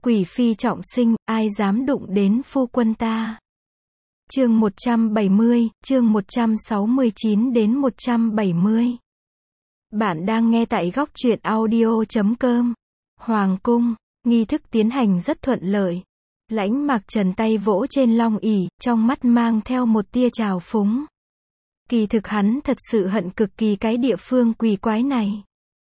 Quỷ phi trọng sinh, ai dám đụng đến phu quân ta. Chương 170, chương 169 đến 170. Bạn đang nghe tại góc truyện audio.com. Hoàng cung, nghi thức tiến hành rất thuận lợi. Lãnh Mạc Trần tay vỗ trên long ỷ, trong mắt mang theo một tia trào phúng. Kỳ thực hắn thật sự hận cực kỳ cái địa phương quỷ quái này.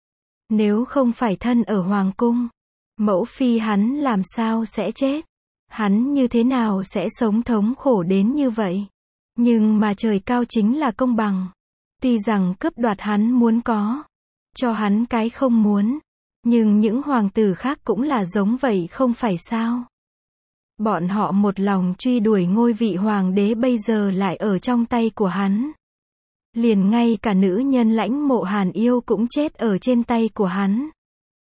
Nếu không phải thân ở hoàng cung, mẫu phi hắn làm sao sẽ chết? Hắn như thế nào sẽ sống thống khổ đến như vậy? Nhưng mà trời cao chính là công bằng. Tuy rằng cướp đoạt hắn muốn có, cho hắn cái không muốn, nhưng những hoàng tử khác cũng là giống vậy không phải sao? Bọn họ một lòng truy đuổi ngôi vị hoàng đế bây giờ lại ở trong tay của hắn. Liền ngay cả nữ nhân Lãnh Mộ Hàn yêu cũng chết ở trên tay của hắn.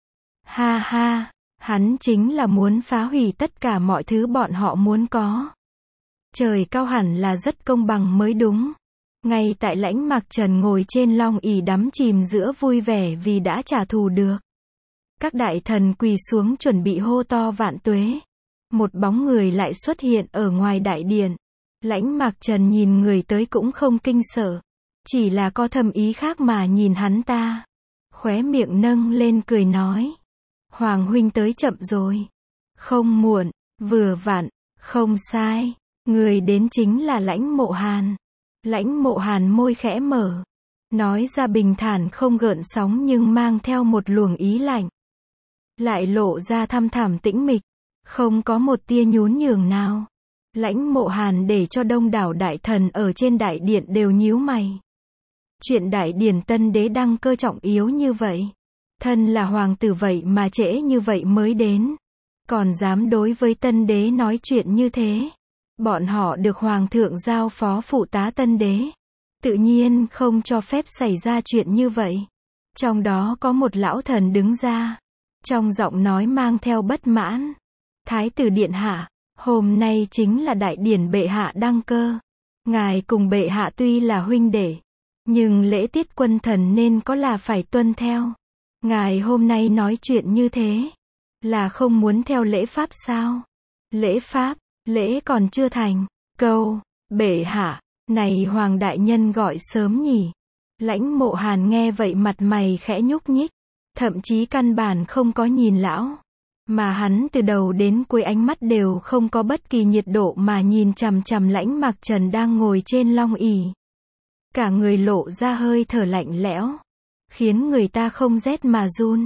Ha ha, hắn chính là muốn phá hủy tất cả mọi thứ bọn họ muốn có. Trời cao hẳn là rất công bằng mới đúng. Ngay tại Lãnh Mạc Trần ngồi trên long ỷ đắm chìm giữa vui vẻ vì đã trả thù được. Các đại thần quỳ xuống chuẩn bị hô to vạn tuế. Một bóng người lại xuất hiện ở ngoài đại điện. Lãnh Mạc Trần nhìn người tới cũng không kinh sợ. Chỉ là có thầm ý khác mà nhìn hắn ta. Khóe miệng nâng lên cười nói. Hoàng huynh tới chậm rồi. Không muộn, vừa vặn, không sai. Người đến chính là Lãnh Mộ Hàn. Lãnh Mộ Hàn môi khẽ mở. Nói ra bình thản không gợn sóng nhưng mang theo một luồng ý lạnh. Lại lộ ra thăm thẳm tĩnh mịch. Không có một tia nhún nhường nào. Lãnh Mộ Hàn để cho đông đảo đại thần ở trên đại điện đều nhíu mày. Chuyện đại điển tân đế đăng cơ trọng yếu như vậy. Thân là hoàng tử vậy mà trễ như vậy mới đến. Còn dám đối với tân đế nói chuyện như thế. Bọn họ được hoàng thượng giao phó phụ tá tân đế. Tự nhiên không cho phép xảy ra chuyện như vậy. Trong đó có một lão thần đứng ra. Trong giọng nói mang theo bất mãn. Thái tử điện hạ, hôm nay chính là đại điển bệ hạ đăng cơ. Ngài cùng bệ hạ tuy là huynh đệ, nhưng lễ tiết quân thần nên có là phải tuân theo. Ngài hôm nay nói chuyện như thế, là không muốn theo lễ pháp sao? Lễ pháp, lễ còn chưa thành. Câu, bệ hạ, này hoàng đại nhân gọi sớm nhỉ? Lãnh Mộ Hàn nghe vậy mặt mày khẽ nhúc nhích, thậm chí căn bản không có nhìn lão. Mà hắn từ đầu đến cuối ánh mắt đều không có bất kỳ nhiệt độ mà nhìn chằm chằm Lãnh Mạc Trần đang ngồi trên long ỷ. Cả người lộ ra hơi thở lạnh lẽo, khiến người ta không rét mà run.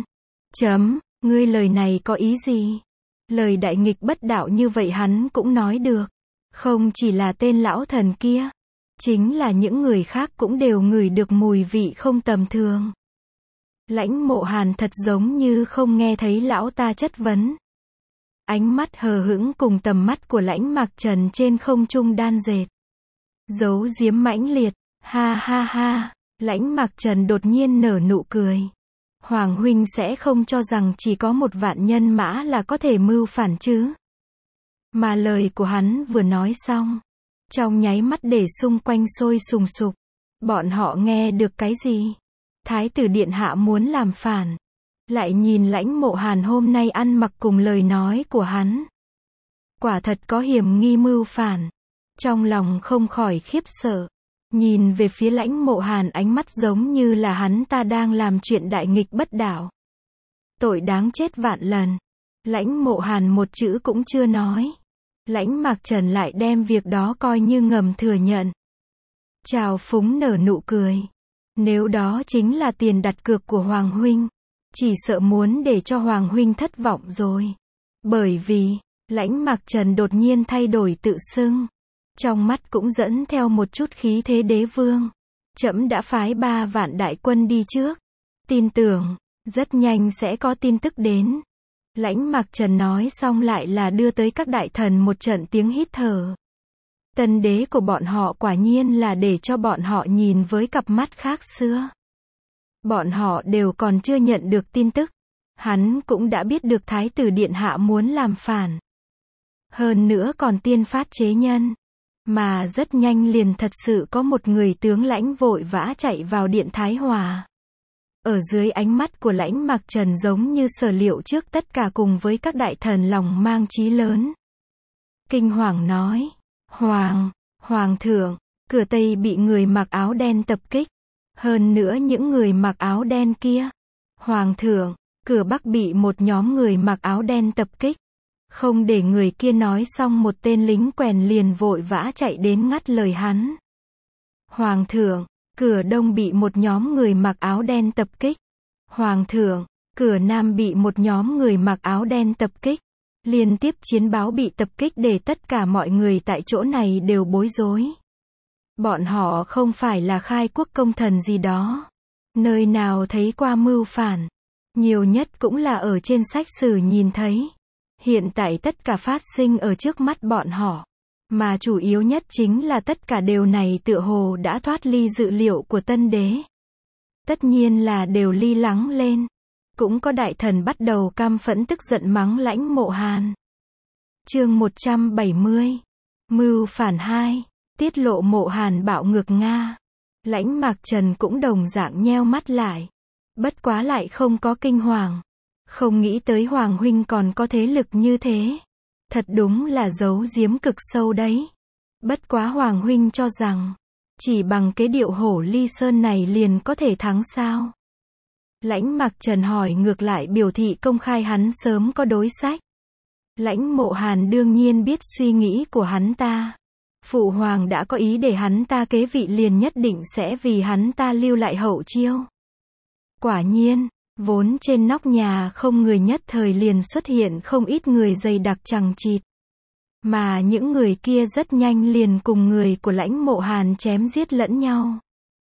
Ngươi lời này có ý gì? Lời đại nghịch bất đạo như vậy hắn cũng nói được. Không chỉ là tên lão thần kia, chính là những người khác cũng đều ngửi được mùi vị không tầm thường. Lãnh Mộ Hàn thật giống như không nghe thấy lão ta chất vấn. Ánh mắt hờ hững cùng tầm mắt của Lãnh Mạc Trần trên không trung đan dệt. Giấu giếm mãnh liệt, ha ha ha, Lãnh Mạc Trần đột nhiên nở nụ cười. Hoàng huynh sẽ không cho rằng chỉ có một vạn nhân mã là có thể mưu phản chứ. Mà lời của hắn vừa nói xong, trong nháy mắt để xung quanh sôi sùng sục. Bọn họ nghe được cái gì? Thái tử điện hạ muốn làm phản. Lại nhìn Lãnh Mộ Hàn hôm nay ăn mặc cùng lời nói của hắn. Quả thật có hiểm nghi mưu phản. Trong lòng không khỏi khiếp sợ. Nhìn về phía Lãnh Mộ Hàn ánh mắt giống như là hắn ta đang làm chuyện đại nghịch bất đạo. Tội đáng chết vạn lần. Lãnh Mộ Hàn một chữ cũng chưa nói. Lãnh Mạc Trần lại đem việc đó coi như ngầm thừa nhận. Trào phúng nở nụ cười. Nếu đó chính là tiền đặt cược của Hoàng huynh, chỉ sợ muốn để cho Hoàng huynh thất vọng rồi. Bởi vì, Lãnh Mạc Trần đột nhiên thay đổi tự xưng. Trong mắt cũng dẫn theo một chút khí thế đế vương. Trẫm đã phái 3 vạn đại quân đi trước. Tin tưởng, rất nhanh sẽ có tin tức đến. Lãnh Mạc Trần nói xong lại là đưa tới các đại thần một trận tiếng hít thở. Tân đế của bọn họ quả nhiên là để cho bọn họ nhìn với cặp mắt khác xưa. Bọn họ đều còn chưa nhận được tin tức. Hắn cũng đã biết được Thái tử điện hạ muốn làm phản. Hơn nữa còn tiên phát chế nhân. Mà rất nhanh liền thật sự có một người tướng lãnh vội vã chạy vào điện Thái Hòa. Ở dưới ánh mắt của Lãnh Mặc Trần giống như sở liệu trước tất cả cùng với các đại thần lòng mang chí lớn. Kinh hoàng nói, Hoàng thượng, cửa Tây bị người mặc áo đen tập kích. Hơn nữa những người mặc áo đen kia. Hoàng thượng, cửa Bắc bị một nhóm người mặc áo đen tập kích. Không để người kia nói xong một tên lính quèn liền vội vã chạy đến ngắt lời hắn. Hoàng thượng, cửa Đông bị một nhóm người mặc áo đen tập kích. Hoàng thượng, cửa Nam bị một nhóm người mặc áo đen tập kích. Liên tiếp chiến báo bị tập kích để tất cả mọi người tại chỗ này đều bối rối. Bọn họ không phải là khai quốc công thần gì đó. Nơi nào thấy qua mưu phản. Nhiều nhất cũng là ở trên sách sử nhìn thấy. Hiện tại tất cả phát sinh ở trước mắt bọn họ. Mà chủ yếu nhất chính là tất cả điều này tựa hồ đã thoát ly dự liệu của tân đế. Tất nhiên là đều ly lắng lên. Cũng có đại thần bắt đầu căm phẫn tức giận mắng Lãnh Mộ Hàn. Chương 170. Mưu phản 2. Tiết lộ Mộ Hàn bạo ngược Nga. Lãnh Mạc Trần cũng đồng dạng nheo mắt lại. Bất quá lại không có kinh hoàng. Không nghĩ tới Hoàng huynh còn có thế lực như thế. Thật đúng là giấu giếm cực sâu đấy. Bất quá Hoàng huynh cho rằng, chỉ bằng cái điệu hổ ly sơn này liền có thể thắng sao? Lãnh Mạc Trần hỏi ngược lại biểu thị công khai hắn sớm có đối sách. Lãnh Mộ Hàn đương nhiên biết suy nghĩ của hắn ta. Phụ hoàng đã có ý để hắn ta kế vị liền nhất định sẽ vì hắn ta lưu lại hậu chiêu. Quả nhiên, vốn trên nóc nhà không người nhất thời liền xuất hiện không ít người dày đặc chằng chịt. Mà những người kia rất nhanh liền cùng người của Lãnh Mộ Hàn chém giết lẫn nhau.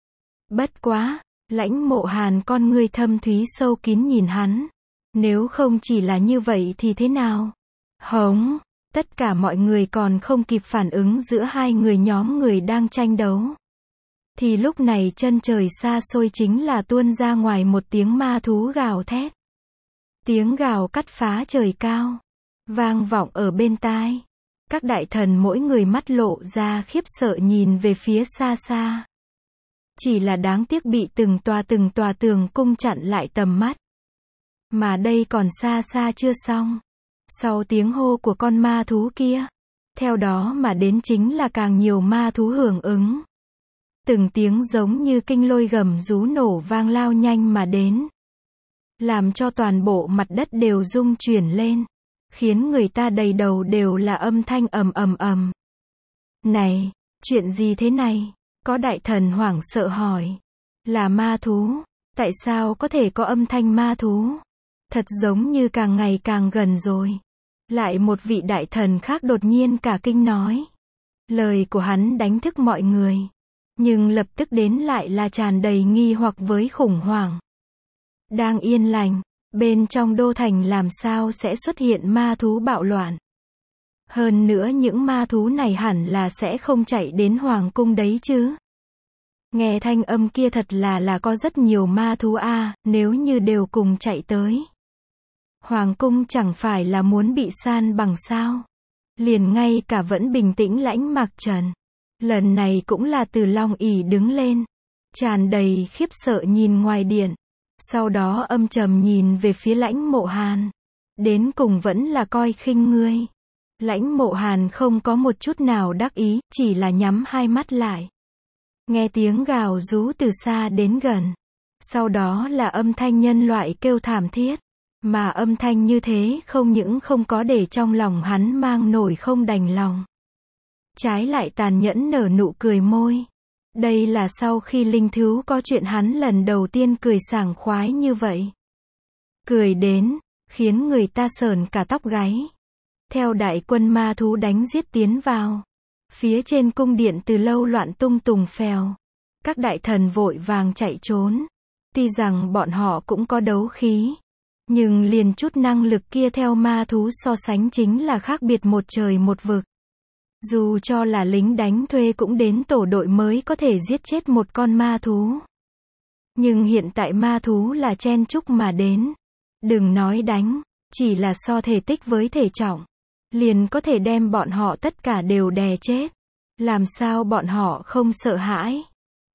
Bất quá, Lãnh Mộ Hàn con ngươi thâm thúy sâu kín nhìn hắn. Nếu không chỉ là như vậy thì thế nào? Hống! Tất cả mọi người còn không kịp phản ứng giữa hai nhóm người đang tranh đấu. Thì lúc này chân trời xa xôi chính là tuôn ra ngoài một tiếng ma thú gào thét. Tiếng gào cắt phá trời cao. Vang vọng ở bên tai. Các đại thần mỗi người mắt lộ ra khiếp sợ nhìn về phía xa xa. Chỉ là đáng tiếc bị từng tòa tường cung chặn lại tầm mắt. Mà đây còn xa xa chưa xong. Sau tiếng hô của con ma thú kia, theo đó mà đến chính là càng nhiều ma thú hưởng ứng. Từng tiếng giống như kinh lôi gầm rú nổ vang lao nhanh mà đến. Làm cho toàn bộ mặt đất đều rung chuyển lên. Khiến người ta đầy đầu đều là âm thanh ầm ầm ầm. Này, chuyện gì thế này? Có đại thần hoảng sợ hỏi. Là ma thú? Tại sao có thể có âm thanh ma thú? Thật giống như càng ngày càng gần rồi. Lại một vị đại thần khác đột nhiên cả kinh nói. Lời của hắn đánh thức mọi người. Nhưng lập tức đến lại là tràn đầy nghi hoặc với khủng hoảng. Đang yên lành, bên trong đô thành làm sao sẽ xuất hiện ma thú bạo loạn. Hơn nữa những ma thú này hẳn là sẽ không chạy đến hoàng cung đấy chứ. Nghe thanh âm kia thật là có rất nhiều ma thú a, nếu như đều cùng chạy tới. Hoàng cung chẳng phải là muốn bị san bằng sao. Liền ngay cả vẫn bình tĩnh Lãnh Mạc Trần. Lần này cũng là từ Long ỷ đứng lên. Tràn đầy khiếp sợ nhìn ngoài điện. Sau đó âm trầm nhìn về phía Lãnh Mộ Hàn. Đến cùng vẫn là coi khinh ngươi. Lãnh Mộ Hàn không có một chút nào đắc ý, chỉ là nhắm hai mắt lại. Nghe tiếng gào rú từ xa đến gần. Sau đó là âm thanh nhân loại kêu thảm thiết. Mà âm thanh như thế không những không có để trong lòng hắn mang nổi không đành lòng. Trái lại tàn nhẫn nở nụ cười môi. Đây là sau khi linh thú có chuyện hắn lần đầu tiên cười sảng khoái như vậy. Cười đến, khiến người ta sởn cả tóc gáy. Theo đại quân ma thú đánh giết tiến vào. Phía trên cung điện từ lâu loạn tung tùng phèo. Các đại thần vội vàng chạy trốn. Tuy rằng bọn họ cũng có đấu khí. Nhưng liền chút năng lực kia theo ma thú so sánh chính là khác biệt một trời một vực. Dù cho là lính đánh thuê cũng đến tổ đội mới có thể giết chết một con ma thú. Nhưng hiện tại ma thú là chen chúc mà đến. Đừng nói đánh, chỉ là so thể tích với thể trọng. Liền có thể đem bọn họ tất cả đều đè chết. Làm sao bọn họ không sợ hãi?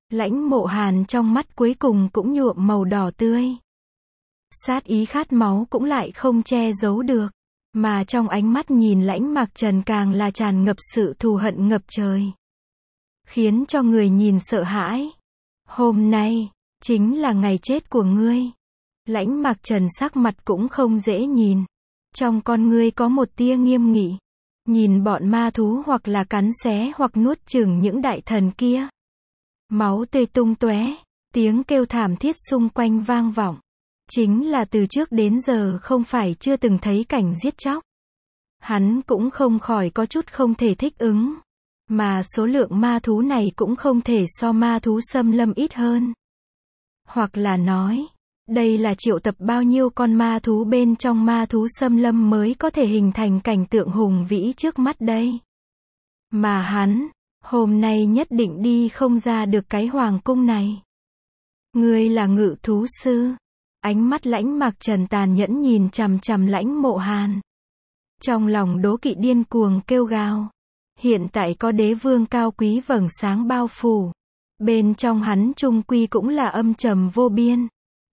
Lãnh Mộ Hàn trong mắt cuối cùng cũng nhuộm màu đỏ tươi. Sát ý khát máu cũng lại không che giấu được. Mà trong ánh mắt nhìn Lãnh Mạc Trần càng là tràn ngập sự thù hận ngập trời. Khiến cho người nhìn sợ hãi. Hôm nay, chính là ngày chết của ngươi. Lãnh Mạc Trần sắc mặt cũng không dễ nhìn. Trong con ngươi có một tia nghiêm nghị. Nhìn bọn ma thú hoặc là cắn xé hoặc nuốt chửng những đại thần kia. Máu tươi tung tóe, tiếng kêu thảm thiết xung quanh vang vọng. Chính là từ trước đến giờ không phải chưa từng thấy cảnh giết chóc. Hắn cũng không khỏi có chút không thể thích ứng. Mà số lượng ma thú này cũng không thể so ma thú xâm lâm ít hơn. Hoặc là nói, đây là triệu tập bao nhiêu con ma thú bên trong ma thú xâm lâm mới có thể hình thành cảnh tượng hùng vĩ trước mắt đây. Mà hắn, hôm nay nhất định đi không ra được cái hoàng cung này. Ngươi là ngự thú sư. Ánh mắt Lãnh Mạc Trần tàn nhẫn nhìn chằm chằm Lãnh Mộ Hàn. Trong lòng đố kỵ điên cuồng kêu gào. Hiện tại có đế vương cao quý vầng sáng bao phủ. Bên trong hắn trung quy cũng là âm trầm vô biên.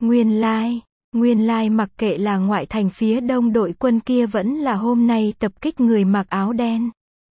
Nguyên lai mặc kệ là ngoại thành phía đông đội quân kia vẫn là hôm nay tập kích người mặc áo đen.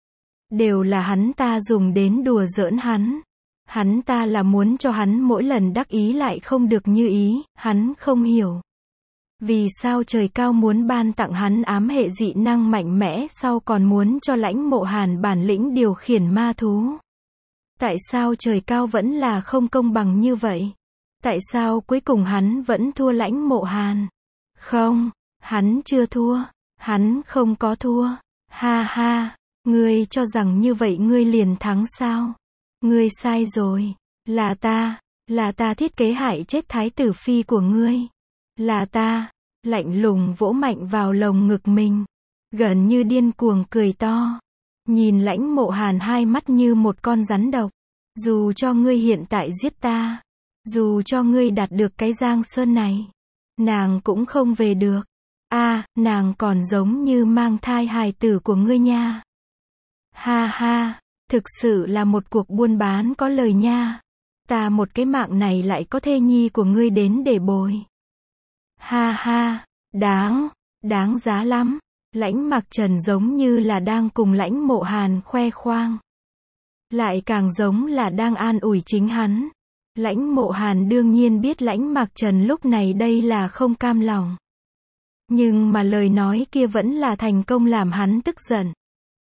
Đều là hắn ta dùng đến đùa giỡn hắn. Hắn ta là muốn cho hắn mỗi lần đắc ý lại không được như ý, hắn không hiểu. Vì sao trời cao muốn ban tặng hắn ám hệ dị năng mạnh mẽ sau còn muốn cho Lãnh Mộ Hàn bản lĩnh điều khiển ma thú? Tại sao trời cao vẫn là không công bằng như vậy? Tại sao cuối cùng hắn vẫn thua Lãnh Mộ Hàn? Không, hắn chưa thua, hắn không có thua. Ha ha, ngươi cho rằng như vậy ngươi liền thắng sao? Ngươi sai rồi, là ta thiết kế hại chết thái tử phi của ngươi. Là ta, lạnh lùng vỗ mạnh vào lồng ngực mình, gần như điên cuồng cười to. Nhìn Lãnh Mộ Hàn hai mắt như một con rắn độc. Dù cho ngươi hiện tại giết ta, dù cho ngươi đạt được cái Giang Sơn này, nàng cũng không về được. Nàng còn giống như mang thai hài tử của ngươi nha. Ha ha, thực sự là một cuộc buôn bán có lời nha. Ta một cái mạng này lại có thê nhi của ngươi đến để bồi. Ha ha, đáng giá lắm. Lãnh Mạc Trần giống như là đang cùng Lãnh Mộ Hàn khoe khoang. Lại càng giống là đang an ủi chính hắn. Lãnh Mộ Hàn đương nhiên biết Lãnh Mạc Trần lúc này đây là không cam lòng. Nhưng mà lời nói kia vẫn là thành công làm hắn tức giận.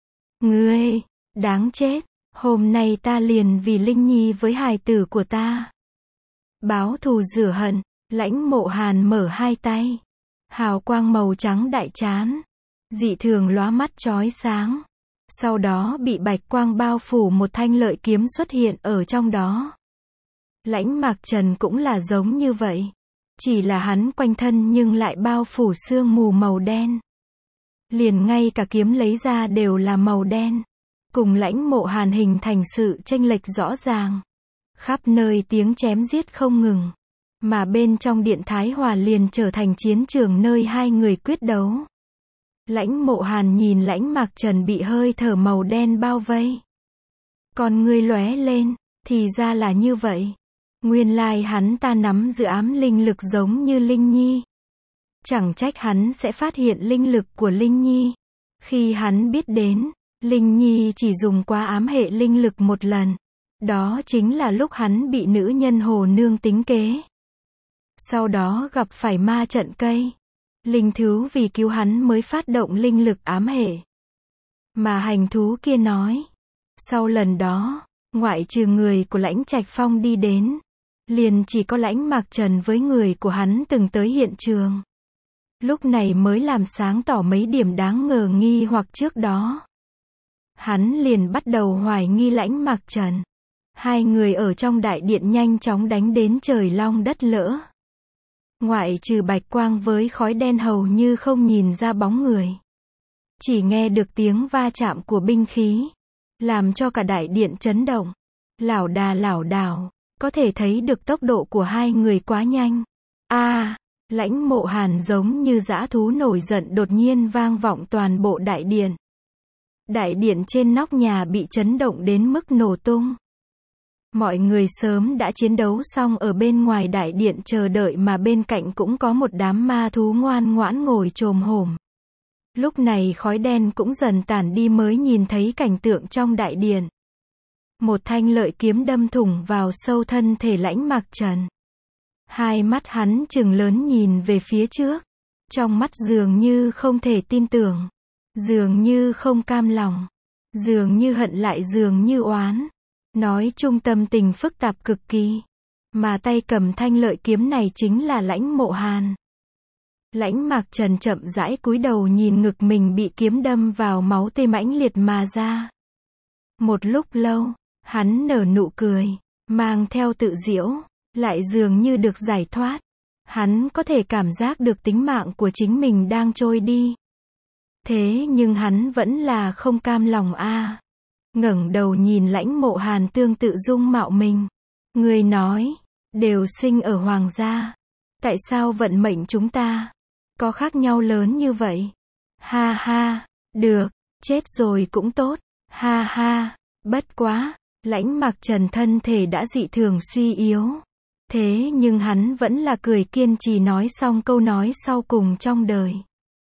Ngươi, đáng chết, hôm nay ta liền vì Linh Nhi với hài tử của ta. Báo thù rửa hận, Lãnh Mộ Hàn mở hai tay. Hào quang màu trắng đại chán. Dị thường lóa mắt chói sáng. Sau đó bị bạch quang bao phủ một thanh lợi kiếm xuất hiện ở trong đó. Lãnh Mạc Trần cũng là giống như vậy. Chỉ là hắn quanh thân nhưng lại bao phủ sương mù màu đen. Liền ngay cả kiếm lấy ra đều là màu đen. Cùng Lãnh Mộ Hàn hình thành sự chênh lệch rõ ràng. Khắp nơi tiếng chém giết không ngừng. Mà bên trong điện Thái Hòa liền trở thành chiến trường nơi hai người quyết đấu. Lãnh Mộ Hàn nhìn Lãnh Mạc Trần bị hơi thở màu đen bao vây. Con ngươi lóe lên, thì ra là như vậy. Nguyên lai hắn ta nắm giữ ám linh lực giống như Linh Nhi. Chẳng trách hắn sẽ phát hiện linh lực của Linh Nhi. Khi hắn biết đến, Linh Nhi chỉ dùng qua ám hệ linh lực một lần. Đó chính là lúc hắn bị nữ nhân Hồ Nương tính kế. Sau đó gặp phải ma trận cây. Linh thú vì cứu hắn mới phát động linh lực ám hệ. Mà hành thú kia nói. Sau lần đó, ngoại trừ người của Lãnh Trạch Phong đi đến, liền chỉ có Lãnh Mạc Trần với người của hắn từng tới hiện trường. Lúc này mới làm sáng tỏ mấy điểm đáng ngờ nghi hoặc trước đó. Hắn liền bắt đầu hoài nghi Lãnh Mạc Trần. Hai người ở trong đại điện nhanh chóng đánh đến trời long đất lỡ. Ngoại trừ bạch quang với khói đen hầu như không nhìn ra bóng người. Chỉ nghe được tiếng va chạm của binh khí. Làm cho cả đại điện chấn động. Lảo đà lảo đảo. Có thể thấy được tốc độ của hai người quá nhanh. Lãnh Mộ Hàn giống như dã thú nổi giận đột nhiên vang vọng toàn bộ đại điện. Đại điện trên nóc nhà bị chấn động đến mức nổ tung. Mọi người sớm đã chiến đấu xong ở bên ngoài đại điện chờ đợi mà bên cạnh cũng có một đám ma thú ngoan ngoãn ngồi chồm hổm. Lúc này khói đen cũng dần tản đi mới nhìn thấy cảnh tượng trong đại điện. Một thanh lợi kiếm đâm thủng vào sâu thân thể Lãnh Mạc Trần. Hai mắt hắn trừng lớn nhìn về phía trước. Trong mắt dường như không thể tin tưởng. Dường như không cam lòng. Dường như hận lại dường như oán. Nói chung tâm tình phức tạp cực kỳ. Mà tay cầm thanh lợi kiếm này chính là Lãnh Mộ Hàn. Lãnh Mạc Trần chậm rãi cúi đầu nhìn ngực mình bị kiếm đâm vào, máu tê mãnh liệt mà ra. Một lúc lâu, hắn nở nụ cười, mang theo tự giễu, lại dường như được giải thoát. Hắn có thể cảm giác được tính mạng của chính mình đang trôi đi. Thế nhưng hắn vẫn là không cam lòng a. Ngẩng đầu nhìn Lãnh Mộ Hàn tương tự dung mạo mình. Người nói, đều sinh ở hoàng gia. Tại sao vận mệnh chúng ta có khác nhau lớn như vậy? Ha ha, được, chết rồi cũng tốt. Ha ha, bất quá, Lãnh Mạc Trần thân thể đã dị thường suy yếu. Thế nhưng hắn vẫn là cười kiên trì nói xong câu nói sau cùng trong đời.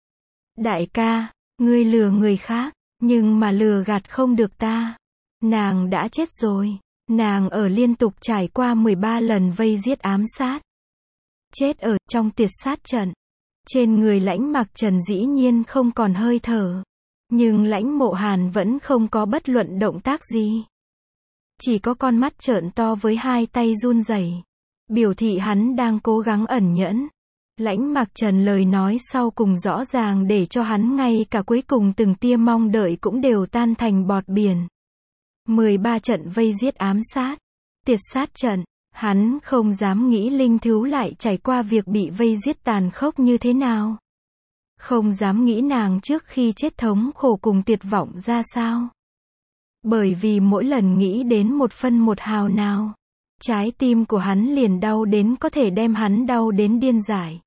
Đại ca, ngươi lừa người khác, nhưng mà lừa gạt không được ta. Nàng đã chết rồi. Nàng ở liên tục trải qua 13 lần vây giết ám sát. Chết ở trong tiệt sát trận. Trên người Lãnh Mạc Trần dĩ nhiên không còn hơi thở. Nhưng Lãnh Mộ Hàn vẫn không có bất luận động tác gì. Chỉ có con mắt trợn to với hai tay run rẩy, biểu thị hắn đang cố gắng ẩn nhẫn. Lãnh Mạc Trần lời nói sau cùng rõ ràng để cho hắn ngay cả cuối cùng từng tia mong đợi cũng đều tan thành bọt biển. 13 trận vây giết ám sát, tiệt sát trận, hắn không dám nghĩ linh thú lại trải qua việc bị vây giết tàn khốc như thế nào. Không dám nghĩ nàng trước khi chết thống khổ cùng tuyệt vọng ra sao. Bởi vì mỗi lần nghĩ đến một phân một hào nào, trái tim của hắn liền đau đến có thể đem hắn đau đến điên dại.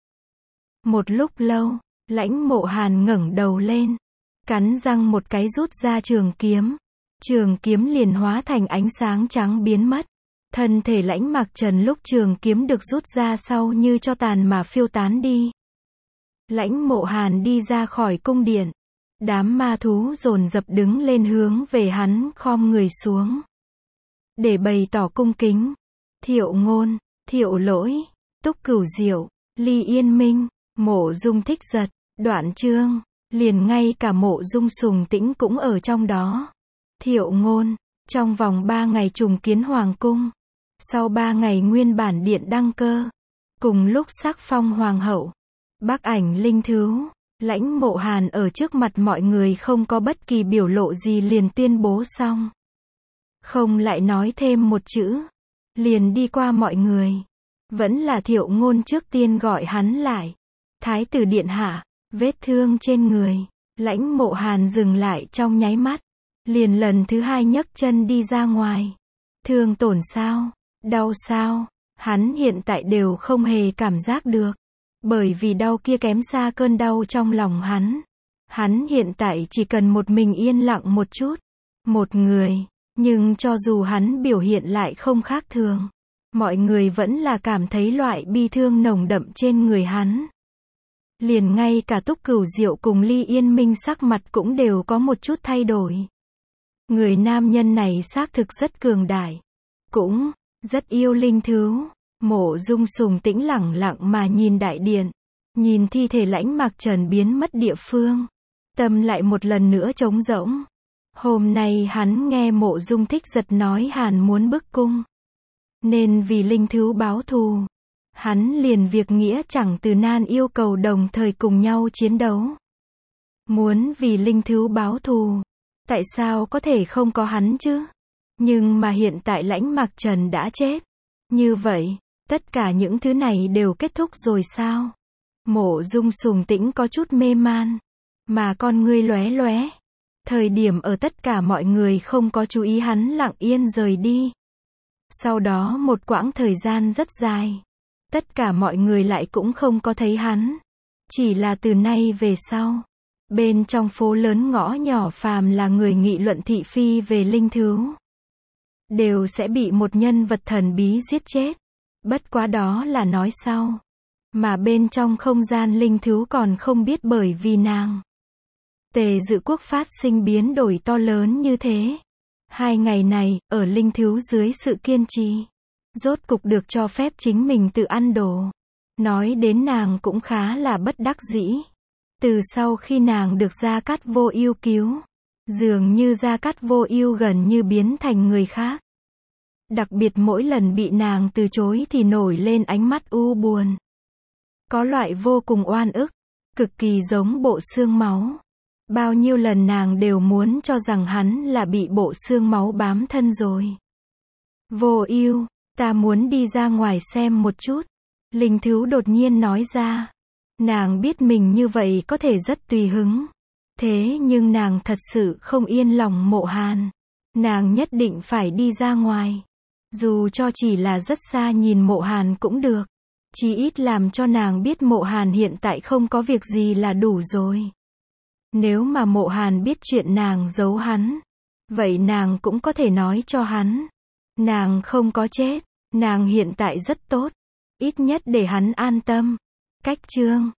Một lúc lâu, Lãnh Mộ Hàn ngẩng đầu lên, cắn răng một cái rút ra trường kiếm. Trường kiếm liền hóa thành ánh sáng trắng biến mất. Thân thể Lãnh Mạc Trần lúc trường kiếm được rút ra sau như cho tàn mà phiêu tán đi. Lãnh Mộ Hàn đi ra khỏi cung điện. Đám ma thú dồn dập đứng lên hướng về hắn khom người xuống. Để bày tỏ cung kính. Thiệu Ngôn, Thiệu Lỗi, Túc Cửu Diệu, Ly Yên Minh, Mộ Dung Thích Giật, Đoạn Chương, liền ngay cả Mộ Dung Sùng Tĩnh cũng ở trong đó. Thiệu Ngôn, trong vòng 3 ngày trùng kiến hoàng cung. Sau 3 ngày nguyên bản điện đăng cơ. Cùng lúc sắc phong hoàng hậu. Bắc Ảnh linh thú. Lãnh Mộ Hàn ở trước mặt mọi người không có bất kỳ biểu lộ gì liền tuyên bố xong. Không lại nói thêm một chữ. Liền đi qua mọi người. Vẫn là Thiệu Ngôn trước tiên gọi hắn lại. Thái tử điện hạ, vết thương trên người. Lãnh Mộ Hàn dừng lại trong nháy mắt. Liền lần thứ 2 nhấc chân đi ra ngoài. Thương tổn sao? Đau sao? Hắn hiện tại đều không hề cảm giác được. Bởi vì đau kia kém xa cơn đau trong lòng hắn. Hắn hiện tại chỉ cần một mình yên lặng một chút. Một người. Nhưng cho dù hắn biểu hiện lại không khác thường, mọi người vẫn là cảm thấy loại bi thương nồng đậm trên người hắn. Liền ngay cả Túc Cửu Diệu cùng Ly Yên Minh sắc mặt cũng đều có một chút thay đổi. Người nam nhân này xác thực rất cường đại. Cũng rất yêu linh thú. Mộ Dung Sùng Tĩnh lẳng lặng mà nhìn đại điện. Nhìn thi thể Lãnh Mạc Trần biến mất địa phương. Tâm lại một lần nữa trống rỗng. Hôm nay hắn nghe Mộ Dung Thích Giật nói Hàn muốn bức cung. Nên vì linh thú báo thù. Hắn liền việc nghĩa chẳng từ nan yêu cầu đồng thời cùng nhau chiến đấu. Muốn vì linh thú báo thù. Tại sao có thể không có hắn chứ? Nhưng mà hiện tại Lãnh Mạc Trần đã chết. Như vậy, tất cả những thứ này đều kết thúc rồi sao? Mộ Dung Sùng Tĩnh có chút mê man. Mà con ngươi lóe lóe. Thời điểm ở tất cả mọi người không có chú ý hắn lặng yên rời đi. Sau đó một quãng thời gian rất dài. Tất cả mọi người lại cũng không có thấy hắn. Chỉ là từ nay về sau. Bên trong phố lớn ngõ nhỏ phàm là người nghị luận thị phi về linh thú. đều sẽ bị một nhân vật thần bí giết chết. Bất quá đó là nói sau. Mà bên trong không gian linh thú còn không biết bởi vì nàng. Tề Dự Quốc phát sinh biến đổi to lớn như thế. 2 ngày này, ở linh thú dưới sự kiên trì, rốt cục được cho phép chính mình tự ăn đồ. Nói đến nàng cũng khá là bất đắc dĩ. Từ sau khi nàng được Gia Cát Vô Ưu cứu, dường như Gia Cát Vô Ưu gần như biến thành người khác. Đặc biệt mỗi lần bị nàng từ chối thì nổi lên ánh mắt u buồn. Có loại vô cùng oan ức, cực kỳ giống bộ xương máu. Bao nhiêu lần nàng đều muốn cho rằng hắn là bị bộ xương máu bám thân rồi. Vô Ưu, ta muốn đi ra ngoài xem một chút. Linh thú đột nhiên nói ra. Nàng biết mình như vậy có thể rất tùy hứng. Thế nhưng nàng thật sự không yên lòng Mộ Hàn. Nàng nhất định phải đi ra ngoài. Dù cho chỉ là rất xa nhìn Mộ Hàn cũng được. Chí ít làm cho nàng biết Mộ Hàn hiện tại không có việc gì là đủ rồi. Nếu mà Mộ Hàn biết chuyện nàng giấu hắn, vậy nàng cũng có thể nói cho hắn. Nàng không có chết, nàng hiện tại rất tốt. Ít nhất để hắn an tâm. Cách chương